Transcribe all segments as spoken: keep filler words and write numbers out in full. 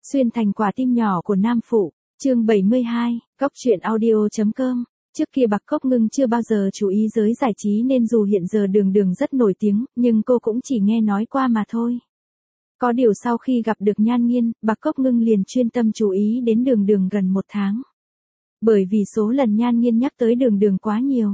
Xuyên thành quả tim nhỏ của nam phụ, chương bảy mươi hai, góc truyện audio.com. Trước kia Bạc Cốc Ngưng chưa bao giờ chú ý giới giải trí nên dù hiện giờ Đường Đường rất nổi tiếng, nhưng cô cũng chỉ nghe nói qua mà thôi. Có điều sau khi gặp được Nhan Nghiên, Bạc Cốc Ngưng liền chuyên tâm chú ý đến Đường Đường gần một tháng. Bởi vì số lần Nhan Nghiên nhắc tới Đường Đường quá nhiều.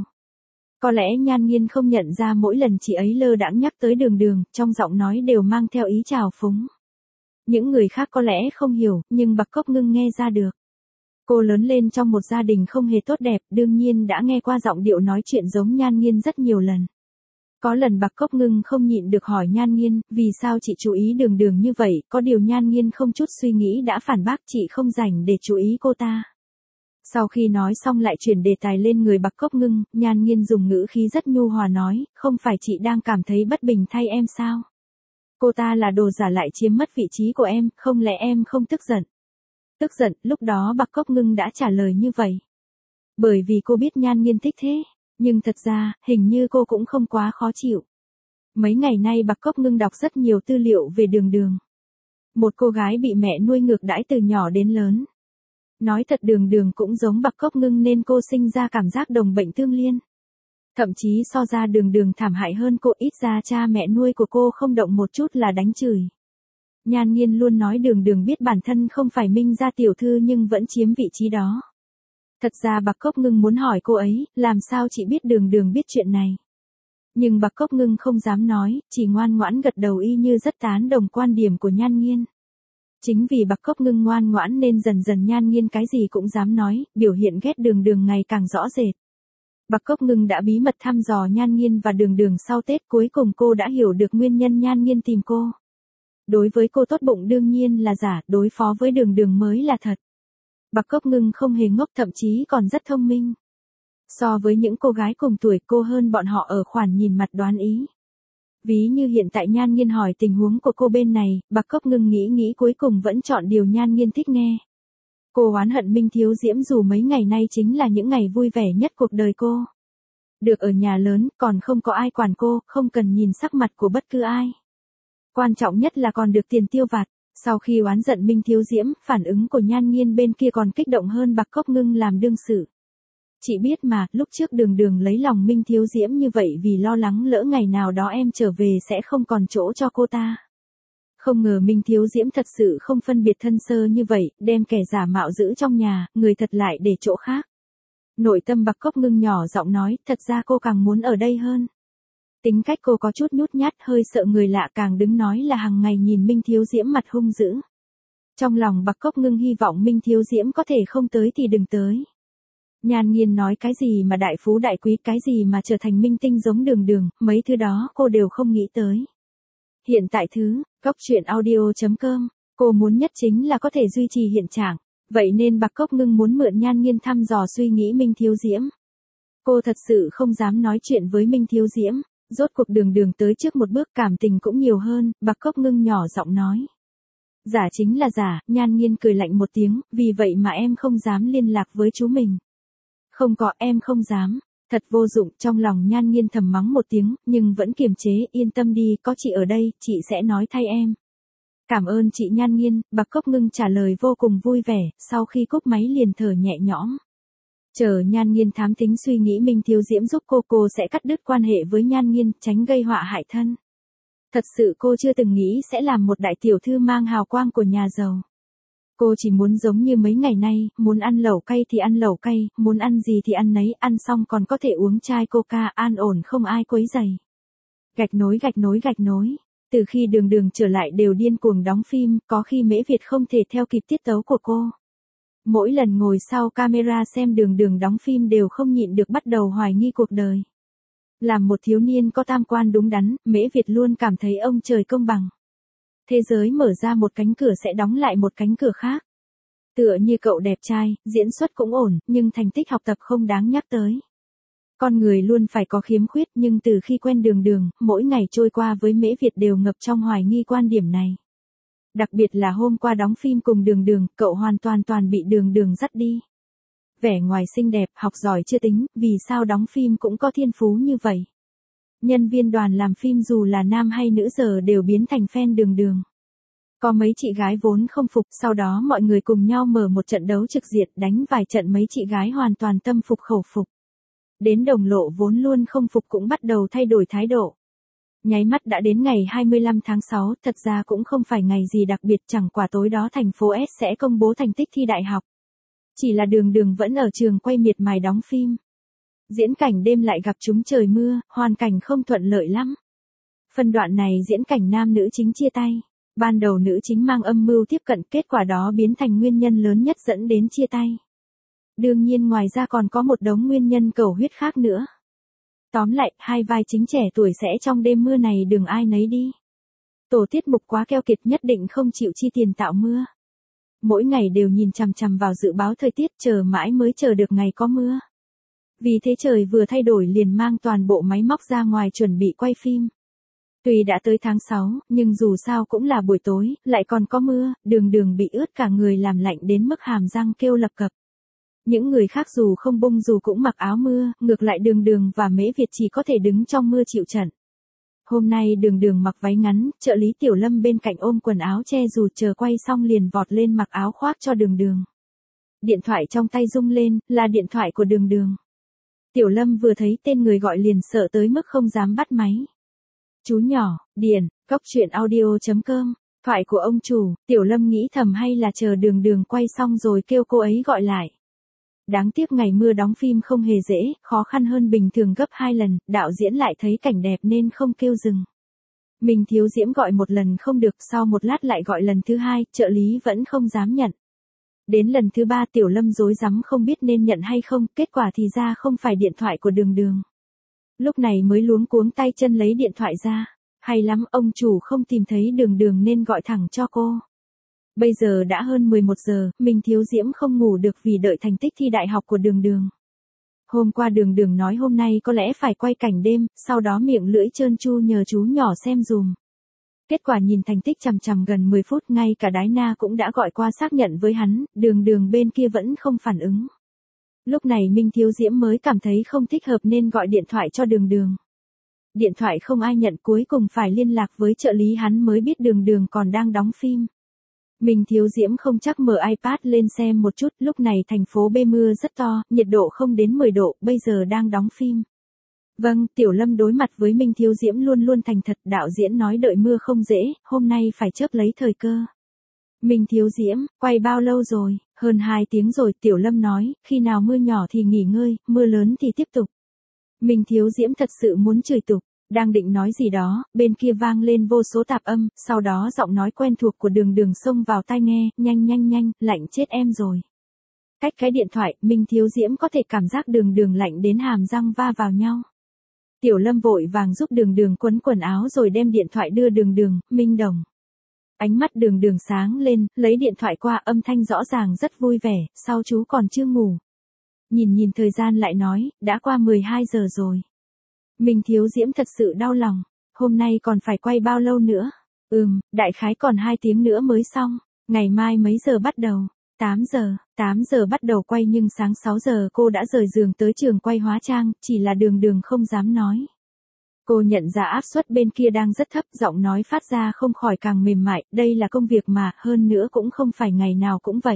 Có lẽ Nhan Nghiên không nhận ra mỗi lần chị ấy lơ đãng nhắc tới Đường Đường, trong giọng nói đều mang theo ý trào phúng. Những người khác có lẽ không hiểu, nhưng Bạc Cốc Ngưng nghe ra được. Cô lớn lên trong một gia đình không hề tốt đẹp, đương nhiên đã nghe qua giọng điệu nói chuyện giống Nhan Nghiên rất nhiều lần. Có lần Bạc Cốc Ngưng không nhịn được hỏi Nhan Nghiên, vì sao chị chú ý Đường Đường như vậy, có điều Nhan Nghiên không chút suy nghĩ đã phản bác chị không rảnh để chú ý cô ta. Sau khi nói xong lại chuyển đề tài lên người Bạc Cốc Ngưng, Nhan Nghiên dùng ngữ khí rất nhu hòa nói, không phải chị đang cảm thấy bất bình thay em sao? Cô ta là đồ giả lại chiếm mất vị trí của em, không lẽ em không tức giận? Tức giận, lúc đó Bạc Cốc Ngưng đã trả lời như vậy. Bởi vì cô biết Nhan Nghiên thích thế, nhưng thật ra, hình như cô cũng không quá khó chịu. Mấy ngày nay Bạc Cốc Ngưng đọc rất nhiều tư liệu về Đường Đường. Một cô gái bị mẹ nuôi ngược đãi từ nhỏ đến lớn. Nói thật Đường Đường cũng giống Bạc Cốc Ngưng nên cô sinh ra cảm giác đồng bệnh tương liên. Thậm chí so ra Đường Đường thảm hại hơn cô, ít ra cha mẹ nuôi của cô không động một chút là đánh chửi. Nhan Nghiên luôn nói Đường Đường biết bản thân không phải Minh gia tiểu thư nhưng vẫn chiếm vị trí đó. Thật ra Bạc Cốc Ngưng muốn hỏi cô ấy, làm sao chị biết Đường Đường biết chuyện này. Nhưng Bạc Cốc Ngưng không dám nói, chỉ ngoan ngoãn gật đầu y như rất tán đồng quan điểm của Nhan Nghiên. Chính vì Bạc Cốc Ngưng ngoan ngoãn nên dần dần Nhan Nghiên cái gì cũng dám nói, biểu hiện ghét Đường Đường ngày càng rõ rệt. Bạc Cốc Ngưng đã bí mật thăm dò Nhan Nghiên và Đường Đường sau Tết, cuối cùng cô đã hiểu được nguyên nhân Nhan Nghiên tìm cô. Đối với cô tốt bụng đương nhiên là giả, đối phó với Đường Đường mới là thật. Bạc Cốc Ngưng không hề ngốc, thậm chí còn rất thông minh. So với những cô gái cùng tuổi, cô hơn bọn họ ở khoản nhìn mặt đoán ý. Ví như hiện tại Nhan Nghiên hỏi tình huống của cô bên này, Bạc Cốc Ngưng nghĩ nghĩ cuối cùng vẫn chọn điều Nhan Nghiên thích nghe. Cô oán hận Minh Thiếu Diễm dù mấy ngày nay chính là những ngày vui vẻ nhất cuộc đời cô. Được ở nhà lớn, còn không có ai quản cô, không cần nhìn sắc mặt của bất cứ ai. Quan trọng nhất là còn được tiền tiêu vặt. Sau khi oán giận Minh Thiếu Diễm, phản ứng của Nhan Nghiên bên kia còn kích động hơn Bạc Cốc Ngưng làm đương sự. Chị biết mà, lúc trước Đường Đường lấy lòng Minh Thiếu Diễm như vậy vì lo lắng lỡ ngày nào đó em trở về sẽ không còn chỗ cho cô ta. Không ngờ Minh Thiếu Diễm thật sự không phân biệt thân sơ như vậy, đem kẻ giả mạo giữ trong nhà, người thật lại để chỗ khác. Nội tâm Bạc Cốc Ngưng nhỏ giọng nói, thật ra cô càng muốn ở đây hơn. Tính cách cô có chút nhút nhát, hơi sợ người lạ, càng đứng nói là hàng ngày nhìn Minh Thiếu Diễm mặt hung dữ. Trong lòng Bạc Cốc Ngưng hy vọng Minh Thiếu Diễm có thể không tới thì đừng tới. Nhan Nghiên nói cái gì mà đại phú đại quý, cái gì mà trở thành minh tinh giống Đường Đường, mấy thứ đó cô đều không nghĩ tới. Hiện tại thứ, góc truyện audio.com, cô muốn nhất chính là có thể duy trì hiện trạng, vậy nên Bạc Cốc Ngưng muốn mượn Nhan Nghiên thăm dò suy nghĩ Minh Thiếu Diễm. Cô thật sự không dám nói chuyện với Minh Thiếu Diễm, rốt cuộc Đường Đường tới trước một bước, cảm tình cũng nhiều hơn, Bạc Cốc Ngưng nhỏ giọng nói. Giả chính là giả, Nhan Nghiên cười lạnh một tiếng, vì vậy mà em không dám liên lạc với chú mình. Không có, em không dám. Thật vô dụng, trong lòng Nhan Nghiên thầm mắng một tiếng, nhưng vẫn kiềm chế, yên tâm đi, có chị ở đây, chị sẽ nói thay em. Cảm ơn chị Nhan Nghiên, Bạc Cốc Ngưng trả lời vô cùng vui vẻ, sau khi cúp máy liền thở nhẹ nhõm. Chờ Nhan Nghiên thám tính suy nghĩ Minh Thiếu Diễm giúp cô, cô sẽ cắt đứt quan hệ với Nhan Nghiên, tránh gây họa hại thân. Thật sự cô chưa từng nghĩ sẽ làm một đại tiểu thư mang hào quang của nhà giàu. Cô chỉ muốn giống như mấy ngày nay, muốn ăn lẩu cay thì ăn lẩu cay, muốn ăn gì thì ăn nấy, ăn xong còn có thể uống chai coca, an ổn không ai quấy rầy. Gạch nối gạch nối gạch nối. Từ khi Đường Đường trở lại đều điên cuồng đóng phim, có khi Mễ Việt không thể theo kịp tiết tấu của cô. Mỗi lần ngồi sau camera xem Đường Đường đóng phim đều không nhịn được bắt đầu hoài nghi cuộc đời. Làm một thiếu niên có tam quan đúng đắn, Mễ Việt luôn cảm thấy ông trời công bằng. Thế giới mở ra một cánh cửa sẽ đóng lại một cánh cửa khác. Tựa như cậu đẹp trai, diễn xuất cũng ổn, nhưng thành tích học tập không đáng nhắc tới. Con người luôn phải có khiếm khuyết, nhưng từ khi quen Đường Đường, mỗi ngày trôi qua với Mễ Việt đều ngập trong hoài nghi quan điểm này. Đặc biệt là hôm qua đóng phim cùng Đường Đường, cậu hoàn toàn toàn bị Đường Đường dắt đi. Vẻ ngoài xinh đẹp, học giỏi chưa tính, vì sao đóng phim cũng có thiên phú như vậy. Nhân viên đoàn làm phim dù là nam hay nữ giờ đều biến thành fan Đường Đường. Có mấy chị gái vốn không phục, sau đó mọi người cùng nhau mở một trận đấu trực diện, đánh vài trận mấy chị gái hoàn toàn tâm phục khẩu phục. Đến đồng lộ vốn luôn không phục cũng bắt đầu thay đổi thái độ. Nháy mắt đã đến ngày hai mươi lăm tháng sáu, thật ra cũng không phải ngày gì đặc biệt, chẳng qua tối đó thành phố S sẽ công bố thành tích thi đại học. Chỉ là Đường Đường vẫn ở trường quay miệt mài đóng phim. Diễn cảnh đêm lại gặp trúng trời mưa, hoàn cảnh không thuận lợi lắm. Phân đoạn này diễn cảnh nam nữ chính chia tay. Ban đầu nữ chính mang âm mưu tiếp cận, kết quả đó biến thành nguyên nhân lớn nhất dẫn đến chia tay. Đương nhiên ngoài ra còn có một đống nguyên nhân cầu huyết khác nữa. Tóm lại, hai vai chính trẻ tuổi sẽ trong đêm mưa này đừng ai nấy đi. Tổ tiết mục quá keo kiệt nhất định không chịu chi tiền tạo mưa. Mỗi ngày đều nhìn chằm chằm vào dự báo thời tiết, chờ mãi mới chờ được ngày có mưa. Vì thế trời vừa thay đổi liền mang toàn bộ máy móc ra ngoài chuẩn bị quay phim. Tuy đã tới tháng sáu, nhưng dù sao cũng là buổi tối, lại còn có mưa, Đường Đường bị ướt cả người làm lạnh đến mức hàm răng kêu lập cập. Những người khác dù không bung dù cũng mặc áo mưa, ngược lại Đường Đường và Mễ Việt chỉ có thể đứng trong mưa chịu trận. Hôm nay Đường Đường mặc váy ngắn, trợ lý Tiểu Lâm bên cạnh ôm quần áo che dù, chờ quay xong liền vọt lên mặc áo khoác cho Đường Đường. Điện thoại trong tay rung lên, là điện thoại của Đường Đường. Tiểu Lâm vừa thấy tên người gọi liền sợ tới mức không dám bắt máy. Chú nhỏ, Điền, cốc truyện audio chấm com, thoại của ông chủ. Tiểu Lâm nghĩ thầm hay là chờ Đường Đường quay xong rồi kêu cô ấy gọi lại. Đáng tiếc ngày mưa đóng phim không hề dễ, khó khăn hơn bình thường gấp hai lần, đạo diễn lại thấy cảnh đẹp nên không kêu dừng. Mình Thiếu Diễm gọi một lần không được, sau một lát lại gọi lần thứ hai, trợ lý vẫn không dám nhận. Đến lần thứ ba Tiểu Lâm rối rắm không biết nên nhận hay không, kết quả thì ra không phải điện thoại của Đường Đường. Lúc này mới luống cuống tay chân lấy điện thoại ra. Hay lắm, ông chủ không tìm thấy Đường Đường nên gọi thẳng cho cô. Bây giờ đã hơn mười một giờ, mình Thiếu Diễm không ngủ được vì đợi thành tích thi đại học của Đường Đường. Hôm qua Đường Đường nói hôm nay có lẽ phải quay cảnh đêm, sau đó miệng lưỡi trơn tru nhờ chú nhỏ xem dùm. Kết quả nhìn thành tích chằm chằm gần mười phút, ngay cả Đái Na cũng đã gọi qua xác nhận với hắn, Đường Đường bên kia vẫn không phản ứng. Lúc này Minh Thiếu Diễm mới cảm thấy không thích hợp nên gọi điện thoại cho Đường Đường. Điện thoại không ai nhận, cuối cùng phải liên lạc với trợ lý hắn mới biết Đường Đường còn đang đóng phim. Minh Thiếu Diễm không chắc mở iPad lên xem một chút, lúc này thành phố B mưa rất to, nhiệt độ không đến mười độ, bây giờ đang đóng phim. Vâng, Tiểu Lâm đối mặt với Minh Thiếu Diễm luôn luôn thành thật, đạo diễn nói đợi mưa không dễ, hôm nay phải chớp lấy thời cơ. Minh Thiếu Diễm, quay bao lâu rồi? Hơn hai tiếng rồi, Tiểu Lâm nói, khi nào mưa nhỏ thì nghỉ ngơi, mưa lớn thì tiếp tục. Minh Thiếu Diễm thật sự muốn chửi tục, đang định nói gì đó, bên kia vang lên vô số tạp âm, sau đó giọng nói quen thuộc của Đường Đường xông vào tai nghe, nhanh nhanh nhanh, lạnh chết em rồi. Cách cái điện thoại, Minh Thiếu Diễm có thể cảm giác Đường Đường lạnh đến hàm răng va vào nhau. Tiểu Lâm vội vàng giúp Đường Đường quấn quần áo rồi đem điện thoại đưa Đường Đường, Minh Đồng. Ánh mắt Đường Đường sáng lên, lấy điện thoại qua, âm thanh rõ ràng rất vui vẻ, sao chú còn chưa ngủ? Nhìn nhìn thời gian lại nói, đã qua mười hai giờ rồi. Minh Thiếu Diễm thật sự đau lòng, hôm nay còn phải quay bao lâu nữa? Ừm, đại khái còn hai tiếng nữa mới xong, ngày mai mấy giờ bắt đầu? tám giờ, tám giờ bắt đầu quay nhưng sáng sáu giờ cô đã rời giường tới trường quay hóa trang, chỉ là Đường Đường không dám nói. Cô nhận ra áp suất bên kia đang rất thấp, giọng nói phát ra không khỏi càng mềm mại, đây là công việc mà, hơn nữa cũng không phải ngày nào cũng vậy.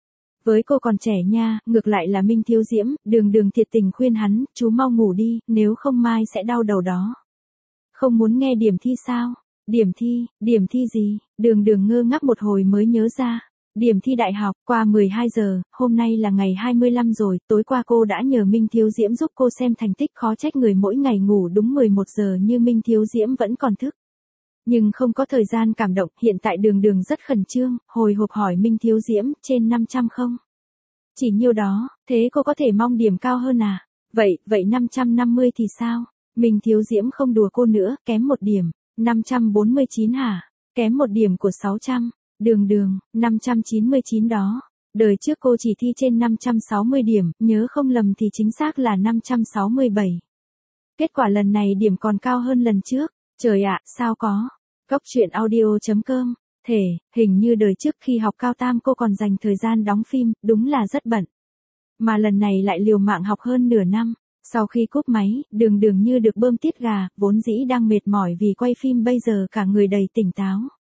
Với cô còn trẻ nha, ngược lại là Minh Thiếu Diễm, Đường Đường thiệt tình khuyên hắn, chú mau ngủ đi, nếu không mai sẽ đau đầu đó. Không muốn nghe điểm thi sao? Điểm thi, điểm thi gì? Đường Đường ngơ ngác một hồi mới nhớ ra. Điểm thi đại học, qua mười hai giờ, hôm nay là ngày hai mươi lăm rồi, tối qua cô đã nhờ Minh Thiếu Diễm giúp cô xem thành tích, khó trách người mỗi ngày ngủ đúng mười một giờ như Minh Thiếu Diễm vẫn còn thức. Nhưng không có thời gian cảm động, hiện tại Đường Đường rất khẩn trương, hồi hộp hỏi Minh Thiếu Diễm, trên năm trăm không? Chỉ nhiêu đó, thế cô có thể mong điểm cao hơn à? Vậy, vậy năm trăm năm mươi thì sao? Minh Thiếu Diễm không đùa cô nữa, kém một điểm, năm trăm bốn mươi chín hả? Kém một điểm của sáu trăm. Đường Đường, năm trăm chín mươi chín đó. Đời trước cô chỉ thi trên năm trăm sáu mươi điểm, nhớ không lầm thì chính xác là năm trăm sáu mươi bảy. Kết quả lần này điểm còn cao hơn lần trước. Trời ạ, sao có? Cốc truyện audio chấm com. Thể, hình như đời trước khi học cao tam cô còn dành thời gian đóng phim, đúng là rất bận. Mà lần này lại liều mạng học hơn nửa năm. Sau khi cúp máy, Đường Đường như được bơm tiết gà, vốn dĩ đang mệt mỏi vì quay phim bây giờ cả người đầy tỉnh táo.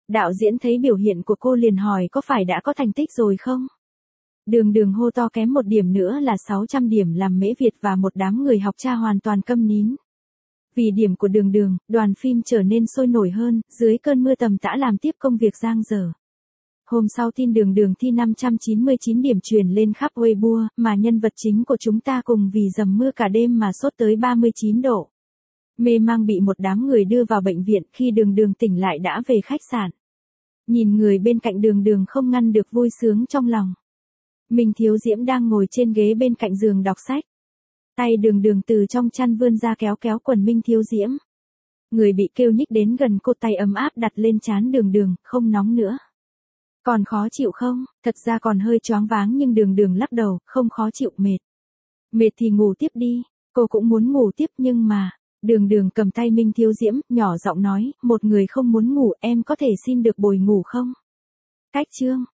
Đạo diễn thấy biểu hiện của cô liền hỏi có phải đã có thành tích rồi không? Đường đường hô to kém một điểm nữa là sáu trăm điểm, làm Mễ Việt và một đám người học cha hoàn toàn câm nín. Vì điểm của đường đường, đoàn phim trở nên sôi nổi hơn, dưới cơn mưa tầm tã làm tiếp công việc giang dở. Hôm sau tin đường đường thi năm trăm chín mươi chín điểm truyền lên khắp Weibo, mà nhân vật chính của chúng ta cùng vì dầm mưa cả đêm mà sốt tới ba mươi chín độ. Mê mang bị một đám người đưa vào bệnh viện, khi đường đường tỉnh lại đã về khách sạn. Nhìn người bên cạnh đường đường không ngăn được vui sướng trong lòng. Minh Thiếu Diễm đang ngồi trên ghế bên cạnh giường đọc sách. Tay đường đường từ trong chăn vươn ra kéo kéo quần Minh Thiếu Diễm. Người bị kêu nhích đến gần cô, tay ấm áp đặt lên trán đường đường, không nóng nữa. Còn khó chịu không? Thật ra còn hơi choáng váng nhưng đường đường lắc đầu, không khó chịu, mệt. Mệt thì ngủ tiếp đi. Cô cũng muốn ngủ tiếp nhưng mà... Đường đường cầm tay Minh Thiếu Diễm, nhỏ giọng nói, một người không muốn ngủ, em có thể xin được bồi ngủ không? Cách chương.